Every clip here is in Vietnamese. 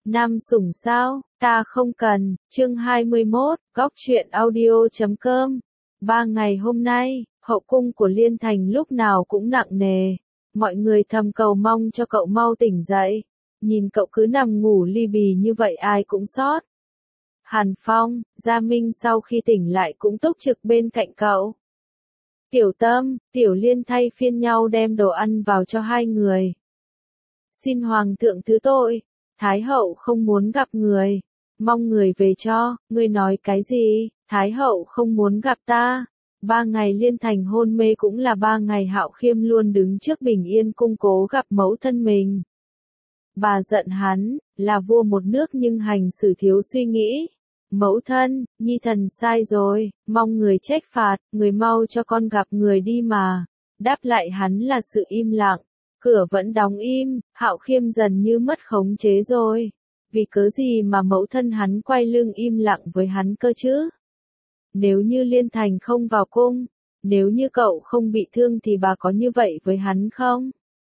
Nam sủng sao, ta không cần, chương 21, góc truyện audio.com. 3 ngày hôm nay, hậu cung của Liên Thành lúc nào cũng nặng nề. Mọi người thầm cầu mong cho cậu mau tỉnh dậy. Nhìn cậu cứ nằm ngủ li bì như vậy ai cũng xót. Hàn Phong, Gia Minh sau khi tỉnh lại cũng túc trực bên cạnh cậu. Tiểu Tâm, Tiểu Liên thay phiên nhau đem đồ ăn vào cho hai người. Xin Hoàng thượng thứ tội, Thái hậu không muốn gặp người. Mong người về cho, ngươi nói cái gì, Thái hậu không muốn gặp ta. 3 ngày Liên Thành hôn mê cũng là 3 ngày Hạo Khiêm luôn đứng trước Bình Yên cung cố gặp mẫu thân mình. Bà giận hắn, là vua một nước nhưng hành xử thiếu suy nghĩ. Mẫu thân, nhi thần sai rồi, mong người trách phạt, người mau cho con gặp người đi mà. Đáp lại hắn là sự im lặng, cửa vẫn đóng im, Hạo Khiêm dần như mất khống chế rồi. Vì cớ gì mà mẫu thân hắn quay lưng im lặng với hắn cơ chứ? Nếu như Liên Thành không vào cung, nếu như cậu không bị thương thì bà có như vậy với hắn không?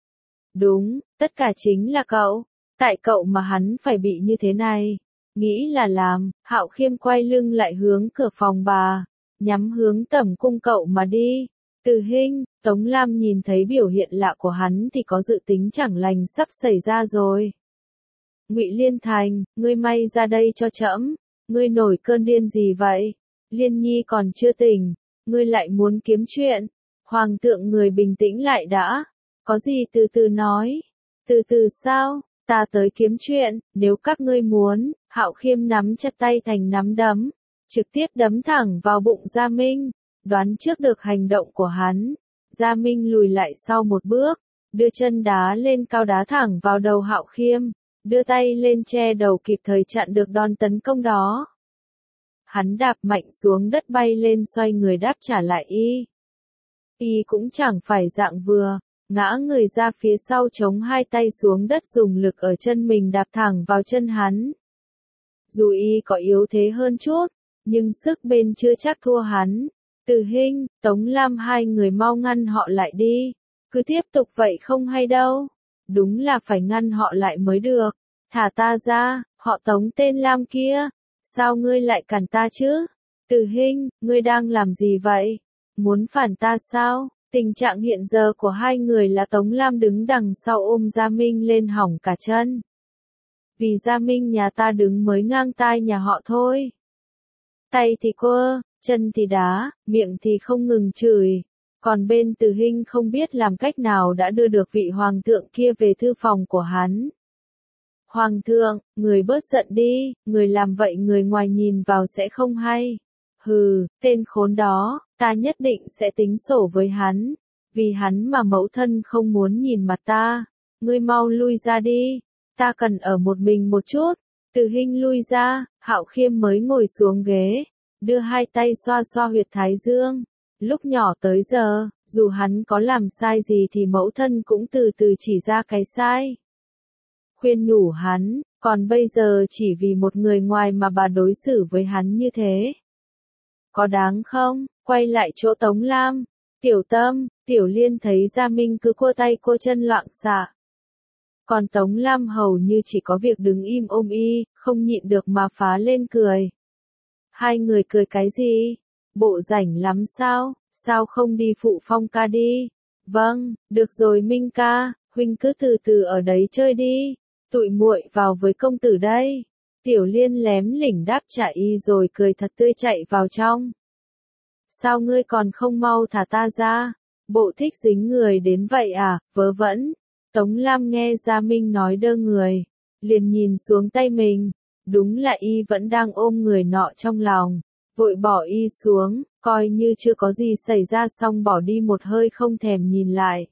Đúng, tất cả chính là cậu, tại cậu mà hắn phải bị như thế này. Nghĩ là làm, Hạo Khiêm quay lưng lại hướng cửa phòng bà, nhắm hướng tẩm cung cậu mà đi. Từ Hinh, Tống Lam nhìn thấy biểu hiện lạ của hắn thì có dự tính chẳng lành sắp xảy ra rồi. Ngụy Liên Thành, ngươi may ra đây cho trẫm, ngươi nổi cơn điên gì vậy? Liên Nhi còn chưa tỉnh, ngươi lại muốn kiếm chuyện. Hoàng thượng người bình tĩnh lại đã, có gì từ từ nói. Từ từ sao? Ta tới kiếm chuyện, nếu các ngươi muốn. Hạo Khiêm nắm chặt tay thành nắm đấm, trực tiếp đấm thẳng vào bụng Gia Minh. Đoán trước được hành động của hắn, Gia Minh lùi lại sau một bước, đưa chân đá lên cao đá thẳng vào đầu Hạo Khiêm, đưa tay lên che đầu kịp thời chặn được đòn tấn công đó. Hắn đạp mạnh xuống đất bay lên xoay người đáp trả lại y. Y cũng chẳng phải dạng vừa, ngã người ra phía sau chống hai tay xuống đất dùng lực ở chân mình đạp thẳng vào chân hắn. Dù y có yếu thế hơn chút, nhưng sức bên chưa chắc thua hắn. Từ Hinh, Tống Lam hai người mau ngăn họ lại đi. Cứ tiếp tục vậy không hay đâu. Đúng là phải ngăn họ lại mới được. Thả ta ra, họ Tống tên Lam kia. Sao ngươi lại cản ta chứ? Từ Hinh, ngươi đang làm gì vậy? Muốn phản ta sao? Tình trạng hiện giờ của hai người là Tống Lam đứng đằng sau ôm Gia Minh lên hỏng cả chân. Vì Gia Minh nhà ta đứng mới ngang tai nhà họ thôi. Tay thì quơ, chân thì đá, miệng thì không ngừng chửi. Còn bên Từ Hinh không biết làm cách nào đã đưa được vị hoàng thượng kia về thư phòng của hắn. Hoàng thượng, người bớt giận đi, người làm vậy người ngoài nhìn vào sẽ không hay. Hừ, tên khốn đó, ta nhất định sẽ tính sổ với hắn. Vì hắn mà mẫu thân không muốn nhìn mặt ta. Ngươi mau lui ra đi, ta cần ở một mình một chút. Từ Hinh lui ra, Hạo Khiêm mới ngồi xuống ghế, đưa hai tay xoa xoa huyệt thái dương. Lúc nhỏ tới giờ, dù hắn có làm sai gì thì mẫu thân cũng từ từ chỉ ra cái sai. Khuyên nhủ hắn, còn bây giờ chỉ vì một người ngoài mà bà đối xử với hắn như thế. Có đáng không? Quay lại chỗ Tống Lam, Tiểu Tâm, Tiểu Liên thấy Gia Minh cứ cua tay cua chân loạng xạ. Còn Tống Lam hầu như chỉ có việc đứng im ôm y, không nhịn được mà phá lên cười. Hai người cười cái gì? Bộ rảnh lắm sao? Sao không đi phụ Phong ca đi? Vâng, được rồi Minh ca, huynh cứ từ từ ở đấy chơi đi. Tụi muội vào với công tử đây. Tiểu Liên lém lỉnh đáp trả y rồi cười thật tươi chạy vào trong. Sao ngươi còn không mau thả ta ra? Bộ thích dính người đến vậy à, vớ vẩn. Tống Lam nghe Gia Minh nói đơ người, liền nhìn xuống tay mình. Đúng là y vẫn đang ôm người nọ trong lòng. Vội bỏ y xuống, coi như chưa có gì xảy ra xong bỏ đi một hơi không thèm nhìn lại.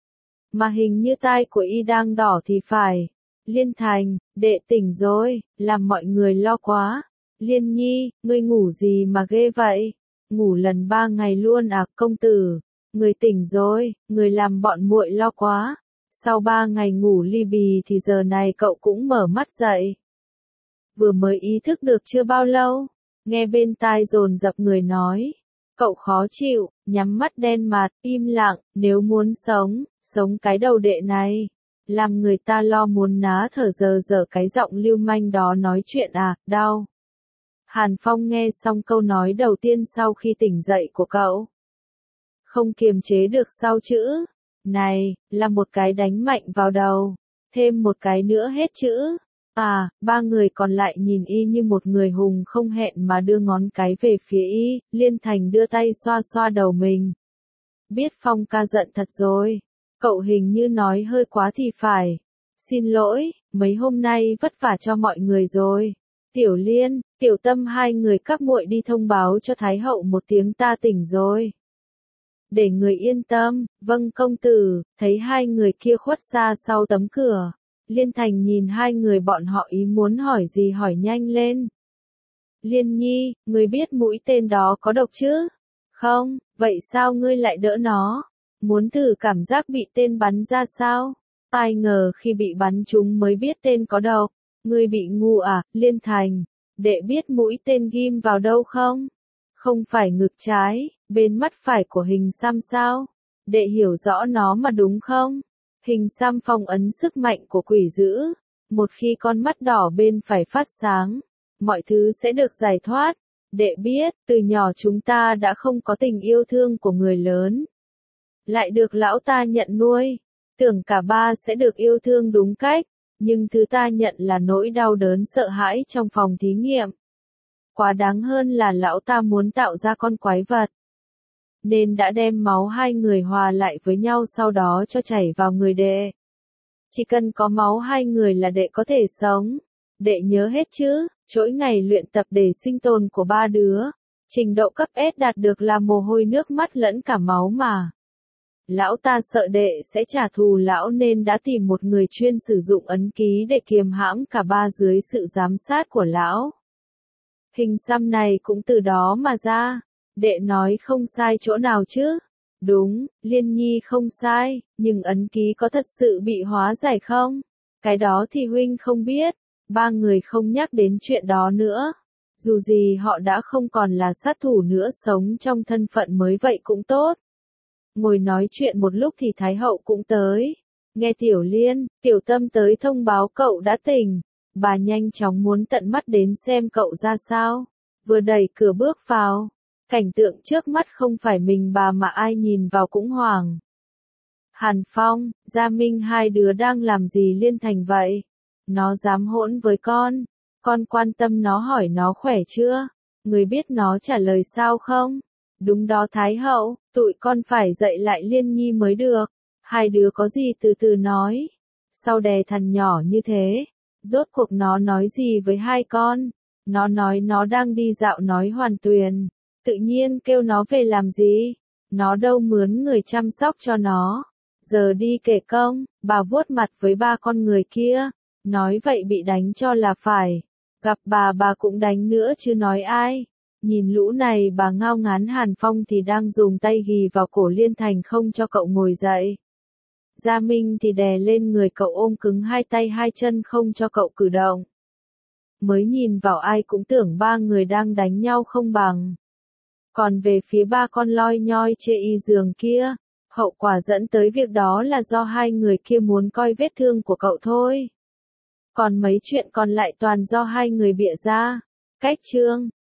Mà hình như tai của y đang đỏ thì phải. Liên Thành, đệ tỉnh rồi, làm mọi người lo quá. Liên Nhi, ngươi ngủ gì mà ghê vậy? Ngủ lần 3 ngày luôn à công tử? Người tỉnh rồi, người làm bọn muội lo quá. Sau 3 ngày ngủ li bì thì giờ này cậu cũng mở mắt dậy. Vừa mới ý thức được chưa bao lâu, nghe bên tai dồn dập người nói. Cậu khó chịu, nhắm mắt đen mặt, im lặng, nếu muốn sống, sống cái đầu đệ này. làm người ta lo muốn ná thở dở cái giọng lưu manh đó nói chuyện à, đau. Hàn Phong nghe xong câu nói đầu tiên sau khi tỉnh dậy của cậu. Không kiềm chế được sau chữ này, là một cái đánh mạnh vào đầu, thêm một cái nữa hết chữ. À, ba người còn lại nhìn y như một người hùng không hẹn mà đưa ngón cái về phía y, Liên Thành đưa tay xoa xoa đầu mình. Biết Phong ca giận thật rồi, cậu hình như nói hơi quá thì phải. Xin lỗi, mấy hôm nay vất vả cho mọi người rồi. Tiểu Liên, Tiểu Tâm hai người các muội đi thông báo cho Thái hậu một tiếng ta tỉnh rồi. Để người yên tâm, vâng công tử, thấy hai người kia khuất xa sau tấm cửa. Liên Thành nhìn hai người bọn họ ý muốn hỏi gì hỏi nhanh lên. Liên Nhi, ngươi biết mũi tên đó có độc chứ? Không, vậy sao ngươi lại đỡ nó? Muốn thử cảm giác bị tên bắn ra sao? Ai ngờ khi bị bắn trúng mới biết tên có độc. Ngươi bị ngu à, Liên Thành? Đệ biết mũi tên ghim vào đâu không? Không phải ngực trái, bên mắt phải của hình xăm sao? Đệ hiểu rõ nó mà đúng không? Hình xăm phong ấn sức mạnh của quỷ dữ. Một khi con mắt đỏ bên phải phát sáng, mọi thứ sẽ được giải thoát. Đệ biết, từ nhỏ chúng ta đã không có tình yêu thương của người lớn. Lại được lão ta nhận nuôi. Tưởng cả ba sẽ được yêu thương đúng cách. Nhưng thứ ta nhận là nỗi đau đớn sợ hãi trong phòng thí nghiệm. Quá đáng hơn là lão ta muốn tạo ra con quái vật. Nên đã đem máu hai người hòa lại với nhau sau đó cho chảy vào người đệ. Chỉ cần có máu hai người là đệ có thể sống. Đệ nhớ hết chứ, mỗi ngày luyện tập để sinh tồn của ba đứa. Trình độ cấp S đạt được là mồ hôi nước mắt lẫn cả máu mà. Lão ta sợ đệ sẽ trả thù lão nên đã tìm một người chuyên sử dụng ấn ký để kiềm hãm cả ba dưới sự giám sát của lão. Hình xăm này cũng từ đó mà ra. Đệ nói không sai chỗ nào chứ? Đúng, Liên Nhi không sai, nhưng ấn ký có thật sự bị hóa giải không? Cái đó thì huynh không biết. Ba người không nhắc đến chuyện đó nữa. Dù gì họ đã không còn là sát thủ nữa, sống trong thân phận mới vậy cũng tốt. Ngồi nói chuyện một lúc thì Thái hậu cũng tới. Nghe Tiểu Liên, Tiểu Tâm tới thông báo cậu đã tỉnh. Bà nhanh chóng muốn tận mắt đến xem cậu ra sao. Vừa đẩy cửa bước vào. Cảnh tượng trước mắt không phải mình bà mà ai nhìn vào cũng hoảng. Hàn Phong, Gia Minh hai đứa đang làm gì Liên Thành vậy? Nó dám hỗn với con quan tâm nó hỏi nó khỏe chưa? Người biết nó trả lời sao không? Đúng đó Thái hậu, tụi con phải dạy lại Liên Nhi mới được. Hai đứa có gì từ từ nói. Sau đè thằng nhỏ như thế, rốt cuộc nó nói gì với hai con? Nó nói nó đang đi dạo nói Hoàn Tuyền. Tự nhiên kêu nó về làm gì? Nó đâu mướn người chăm sóc cho nó. Giờ đi kể công, bà vuốt mặt với ba con người kia. Nói vậy bị đánh cho là phải. Gặp bà cũng đánh nữa chứ nói ai. Nhìn lũ này bà ngao ngán Hàn Phong thì đang dùng tay ghì vào cổ Liên Thành không cho cậu ngồi dậy. Gia Minh thì đè lên người cậu ôm cứng hai tay hai chân không cho cậu cử động. Mới nhìn vào ai cũng tưởng ba người đang đánh nhau không bằng. Còn về phía ba con loi nhoi chê y giường kia, hậu quả dẫn tới việc đó là do hai người kia muốn coi vết thương của cậu thôi. Còn mấy chuyện còn lại toàn do hai người bịa ra. Cách chương